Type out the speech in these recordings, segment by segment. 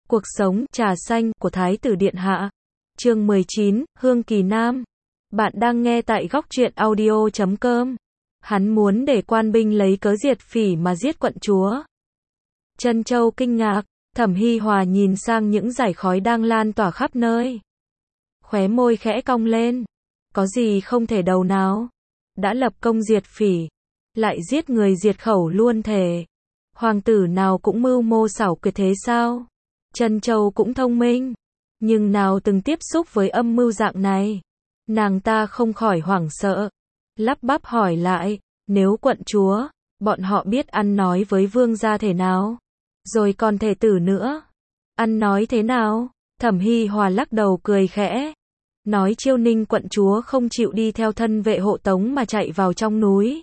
Cuộc sống trà xanh của Thái tử Điện Hạ. Chương 19, Hương Kỳ Nam. Bạn đang nghe tại góc truyện audio.com. Hắn muốn để quan binh lấy cớ diệt phỉ mà giết quận chúa. Trân Châu kinh ngạc, Thẩm Hi Hòa nhìn sang những dải khói đang lan tỏa khắp nơi. Khóe môi khẽ cong lên. Có gì không thể đầu nào. Đã lập công diệt phỉ, lại giết người diệt khẩu luôn thể. Hoàng tử nào cũng mưu mô xảo quyệt thế sao? Trân Châu cũng thông minh, nhưng nào từng tiếp xúc với âm mưu dạng này. Nàng ta không khỏi hoảng sợ, lắp bắp hỏi lại, nếu quận chúa, bọn họ biết ăn nói với vương gia thế nào? Rồi còn thể tử nữa. Ăn nói thế nào? Thẩm Hi Hòa lắc đầu cười khẽ. Nói Chiêu Ninh quận chúa không chịu đi theo thân vệ hộ tống mà chạy vào trong núi.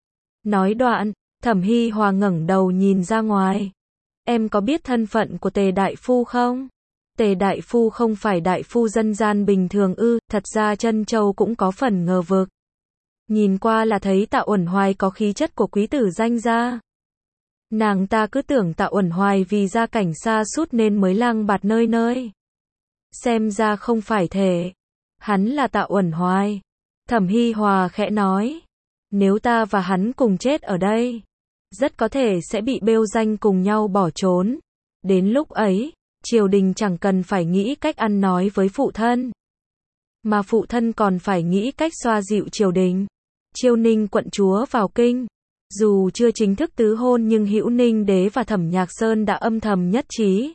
Nói đoạn, Thẩm Hi Hòa ngẩng đầu nhìn ra ngoài. Em có biết thân phận của Tề Đại Phu không? Tề Đại Phu không phải đại phu dân gian bình thường ư? Thật ra Trân Châu cũng có phần ngờ vực. Nhìn qua là thấy Tạ Uẩn Hoài có khí chất của quý tử danh gia. Nàng ta cứ tưởng Tạ Uẩn Hoài vì gia cảnh xa sút nên mới lang bạt nơi nơi. Xem ra không phải thể. Hắn là Tạ Uẩn Hoài. Thẩm Hi Hòa khẽ nói. Nếu ta và hắn cùng chết ở đây, rất có thể sẽ bị bêu danh cùng nhau bỏ trốn. Đến lúc ấy, triều đình chẳng cần phải nghĩ cách ăn nói với phụ thân, mà phụ thân còn phải nghĩ cách xoa dịu triều đình. Chiêu Ninh quận chúa vào kinh, dù chưa chính thức tứ hôn nhưng Hữu Ninh đế và Thẩm Nhạc Sơn đã âm thầm nhất trí.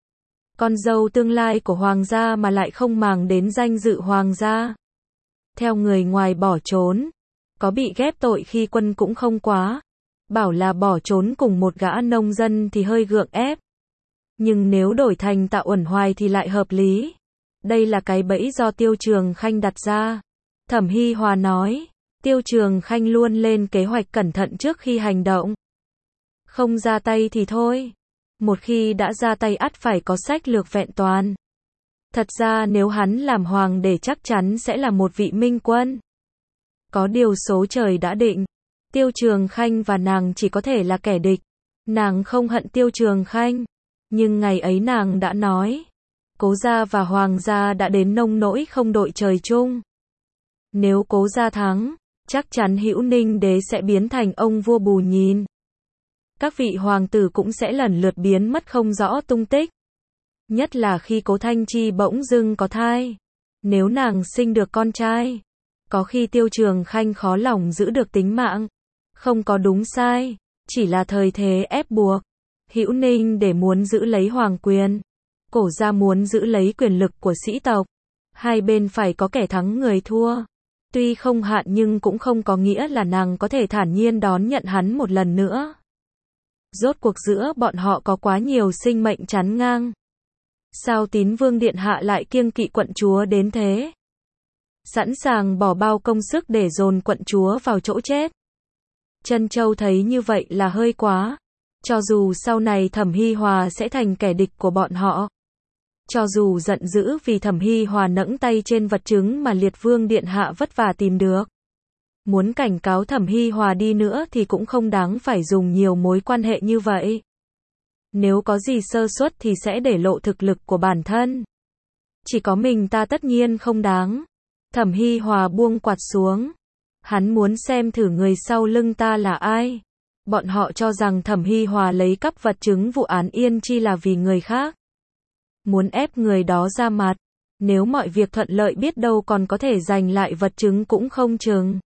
Con dâu tương lai của hoàng gia mà lại không màng đến danh dự hoàng gia. Theo người ngoài bỏ trốn, có bị ghép tội khi quân cũng không quá. Bảo là bỏ trốn cùng một gã nông dân thì hơi gượng ép. Nhưng nếu đổi thành Tạ Uẩn Hoài thì lại hợp lý. Đây là cái bẫy do Tiêu Trường Khanh đặt ra. Thẩm Hi Hòa nói, Tiêu Trường Khanh luôn lên kế hoạch cẩn thận trước khi hành động. Không ra tay thì thôi. Một khi đã ra tay ắt phải có sách lược vẹn toàn. Thật ra nếu hắn làm hoàng đế chắc chắn sẽ là một vị minh quân. Có điều số trời đã định. Tiêu Trường Khanh và nàng chỉ có thể là kẻ địch. Nàng không hận Tiêu Trường Khanh, nhưng ngày ấy nàng đã nói, Cố gia và Hoàng gia đã đến nông nỗi không đội trời chung. Nếu Cố gia thắng, chắc chắn Hữu Ninh đế sẽ biến thành ông vua bù nhìn. Các vị hoàng tử cũng sẽ lần lượt biến mất không rõ tung tích. Nhất là khi Cố Thanh Chi bỗng dưng có thai. Nếu nàng sinh được con trai, có khi Tiêu Trường Khanh khó lòng giữ được tính mạng. Không có đúng sai, chỉ là thời thế ép buộc. Hữu Ninh để muốn giữ lấy hoàng quyền, Cổ gia muốn giữ lấy quyền lực của sĩ tộc. Hai bên phải có kẻ thắng người thua. Tuy không hạn nhưng cũng không có nghĩa là nàng có thể thản nhiên đón nhận hắn một lần nữa. Rốt cuộc giữa bọn họ có quá nhiều sinh mệnh chắn ngang. Sao Tín Vương Điện Hạ lại kiêng kỵ quận chúa đến thế? Sẵn sàng bỏ bao công sức để dồn quận chúa vào chỗ chết. Trân Châu thấy như vậy là hơi quá. Cho dù sau này Thẩm Hi Hòa sẽ thành kẻ địch của bọn họ. Cho dù giận dữ vì Thẩm Hi Hòa nẫng tay trên vật chứng mà Liệt Vương Điện Hạ vất vả tìm được. Muốn cảnh cáo Thẩm Hi Hòa đi nữa thì cũng không đáng phải dùng nhiều mối quan hệ như vậy. Nếu có gì sơ suất thì sẽ để lộ thực lực của bản thân. Chỉ có mình ta tất nhiên không đáng. Thẩm Hi Hòa buông quạt xuống. Hắn muốn xem thử người sau lưng ta là ai. Bọn họ cho rằng Thẩm Hi Hòa lấy cắp vật chứng vụ án Yên Chi là vì người khác. Muốn ép người đó ra mặt. Nếu mọi việc thuận lợi biết đâu còn có thể giành lại vật chứng cũng không chừng.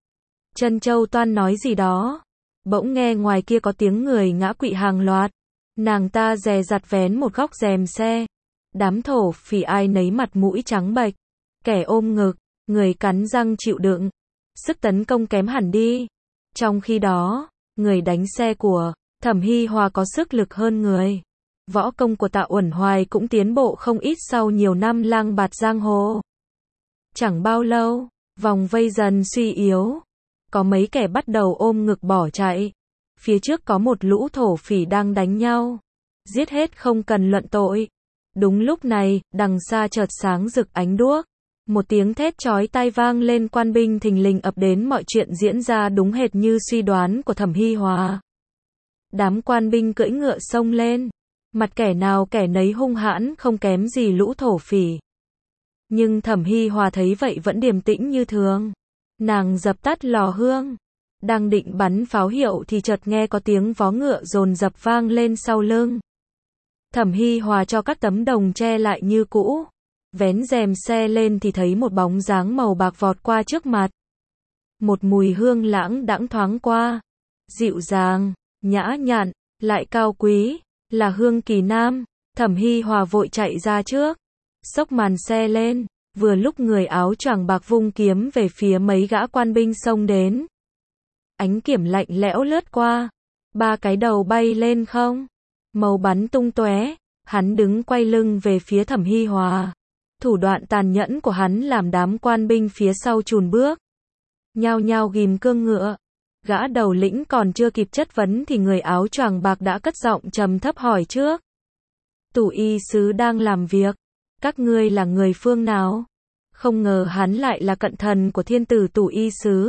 Trân Châu toan nói gì đó. Bỗng nghe ngoài kia có tiếng người ngã quỵ hàng loạt. Nàng ta dè dặt vén một góc rèm xe. Đám thổ phỉ ai nấy mặt mũi trắng bệch. Kẻ ôm ngực, người cắn răng chịu đựng. Sức tấn công kém hẳn đi. Trong khi đó, người đánh xe của Thẩm Hi Hòa có sức lực hơn người. Võ công của Tạ Uẩn Hoài cũng tiến bộ không ít sau nhiều năm lang bạt giang hồ. Chẳng bao lâu, vòng vây dần suy yếu. Có mấy kẻ bắt đầu ôm ngực bỏ chạy. Phía trước có một lũ thổ phỉ đang đánh nhau. Giết hết không cần luận tội. Đúng lúc này, đằng xa chợt sáng rực ánh đuốc. Một tiếng thét chói tai vang lên, quan binh thình lình ập đến, mọi chuyện diễn ra đúng hệt như suy đoán của Thẩm Hi Hòa. Đám quan binh cưỡi ngựa xông lên. Mặt kẻ nào kẻ nấy hung hãn không kém gì lũ thổ phỉ. Nhưng Thẩm Hi Hòa thấy vậy vẫn điềm tĩnh như thường. Nàng dập tắt lò hương, đang định bắn pháo hiệu thì chợt nghe có tiếng vó ngựa dồn dập vang lên sau lưng. Thẩm Hi Hòa cho các tấm đồng che lại như cũ, vén rèm xe lên thì thấy một bóng dáng màu bạc vọt qua trước mặt. Một mùi hương lãng đãng thoáng qua, dịu dàng, nhã nhặn, lại cao quý, là Hương Kỳ Nam. Thẩm Hi Hòa vội chạy ra trước, xốc màn xe lên, vừa lúc người áo choàng bạc vung kiếm về phía mấy gã quan binh xông đến. Ánh kiếm lạnh lẽo lướt qua, ba cái đầu bay lên không, màu bắn tung tóe, hắn đứng quay lưng về phía Thẩm Hi Hòa. Thủ đoạn tàn nhẫn của hắn làm đám quan binh phía sau chùn bước, nhao nhao ghim cương ngựa. Gã đầu lĩnh còn chưa kịp chất vấn thì người áo choàng bạc đã cất giọng trầm thấp hỏi trước. Tủ y sứ đang làm việc, các ngươi là người phương nào? Không ngờ hắn lại là cận thần của thiên tử Tủ y sứ.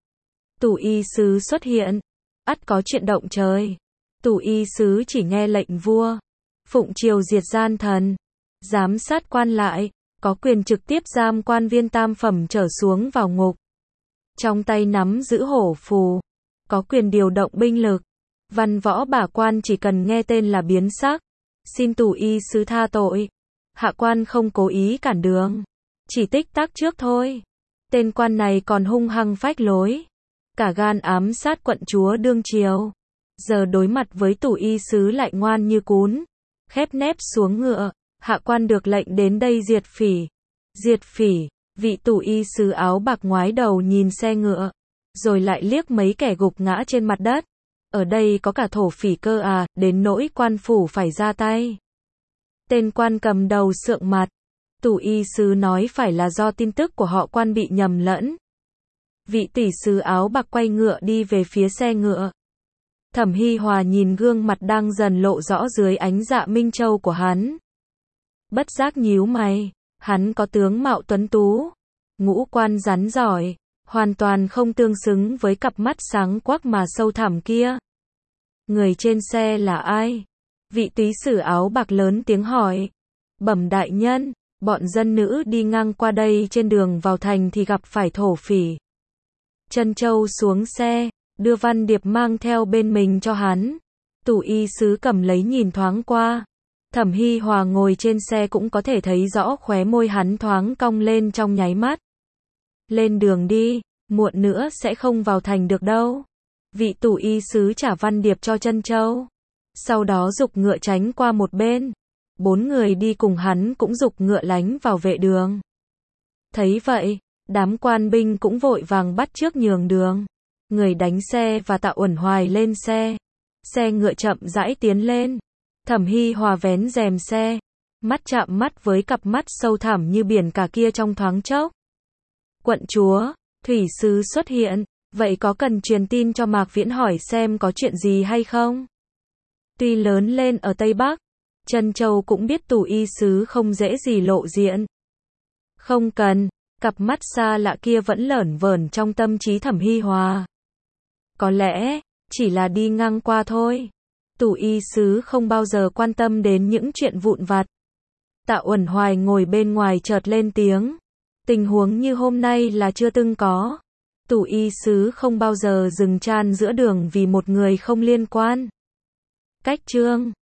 Tủ y sứ xuất hiện, ắt có chuyện động trời. Tủ y sứ chỉ nghe lệnh vua, phụng triều diệt gian thần, giám sát quan lại, có quyền trực tiếp giam quan viên tam phẩm trở xuống vào ngục. Trong tay nắm giữ hổ phù, có quyền điều động binh lực. Văn võ bả quan chỉ cần nghe tên là biến sắc. Xin Tủ y sứ tha tội. Hạ quan không cố ý cản đường, chỉ tích tắc trước thôi. Tên quan này còn hung hăng phách lối, cả gan ám sát quận chúa đương triều. Giờ đối mặt với Tủ y sứ lại ngoan như cún, khép nép xuống ngựa. Hạ quan được lệnh đến đây diệt phỉ. Diệt phỉ? Vị Tủ y sứ áo bạc ngoái đầu nhìn xe ngựa, rồi lại liếc mấy kẻ gục ngã trên mặt đất. Ở đây có cả thổ phỉ cơ à, đến nỗi quan phủ phải ra tay. Tên quan cầm đầu sượng mặt. Tủ y sứ nói phải là do tin tức của họ quan bị nhầm lẫn. Vị tỷ sứ áo bạc quay ngựa đi về phía xe ngựa. Thẩm Hi Hòa nhìn gương mặt đang dần lộ rõ dưới ánh dạ minh châu của hắn, bất giác nhíu mày. Hắn có tướng mạo tuấn tú, ngũ quan rắn giỏi, hoàn toàn không tương xứng với cặp mắt sáng quắc mà sâu thẳm kia. Người trên xe là ai? Vị túy sử áo bạc lớn tiếng hỏi. Bẩm đại nhân, bọn dân nữ đi ngang qua đây trên đường vào thành thì gặp phải thổ phỉ. Trân Châu xuống xe, đưa văn điệp mang theo bên mình cho hắn. Tủ y sứ cầm lấy nhìn thoáng qua. Thẩm Hi Hòa ngồi trên xe cũng có thể thấy rõ khóe môi hắn thoáng cong lên trong nháy mắt. Lên đường đi, muộn nữa sẽ không vào thành được đâu. Vị Tủ y sứ trả văn điệp cho Trân Châu, sau đó giục ngựa tránh qua một bên. 4 người đi cùng hắn cũng giục ngựa lánh vào vệ đường. Thấy vậy, đám quan binh cũng vội vàng bắt chước nhường đường. Người đánh xe và Tạ Uẩn Hoài lên xe. Xe ngựa chậm rãi tiến lên. Thẩm Hi Hòa vén rèm xe, mắt chạm mắt với cặp mắt sâu thẳm như biển cả kia trong thoáng chốc. Quận chúa, thủy sứ xuất hiện, vậy có cần truyền tin cho Mạc Viễn hỏi xem có chuyện gì hay không? Tuy lớn lên ở Tây Bắc, Trân Châu cũng biết Tủ y sứ không dễ gì lộ diện. Không cần, cặp mắt xa lạ kia vẫn lởn vởn trong tâm trí Thẩm Hi Hòa. Có lẽ, chỉ là đi ngang qua thôi. Tủ y sứ không bao giờ quan tâm đến những chuyện vụn vặt. Tạ Uẩn Hoài ngồi bên ngoài chợt lên tiếng. Tình huống như hôm nay là chưa từng có. Tủ y sứ không bao giờ dừng chan giữa đường vì một người không liên quan. Cách chương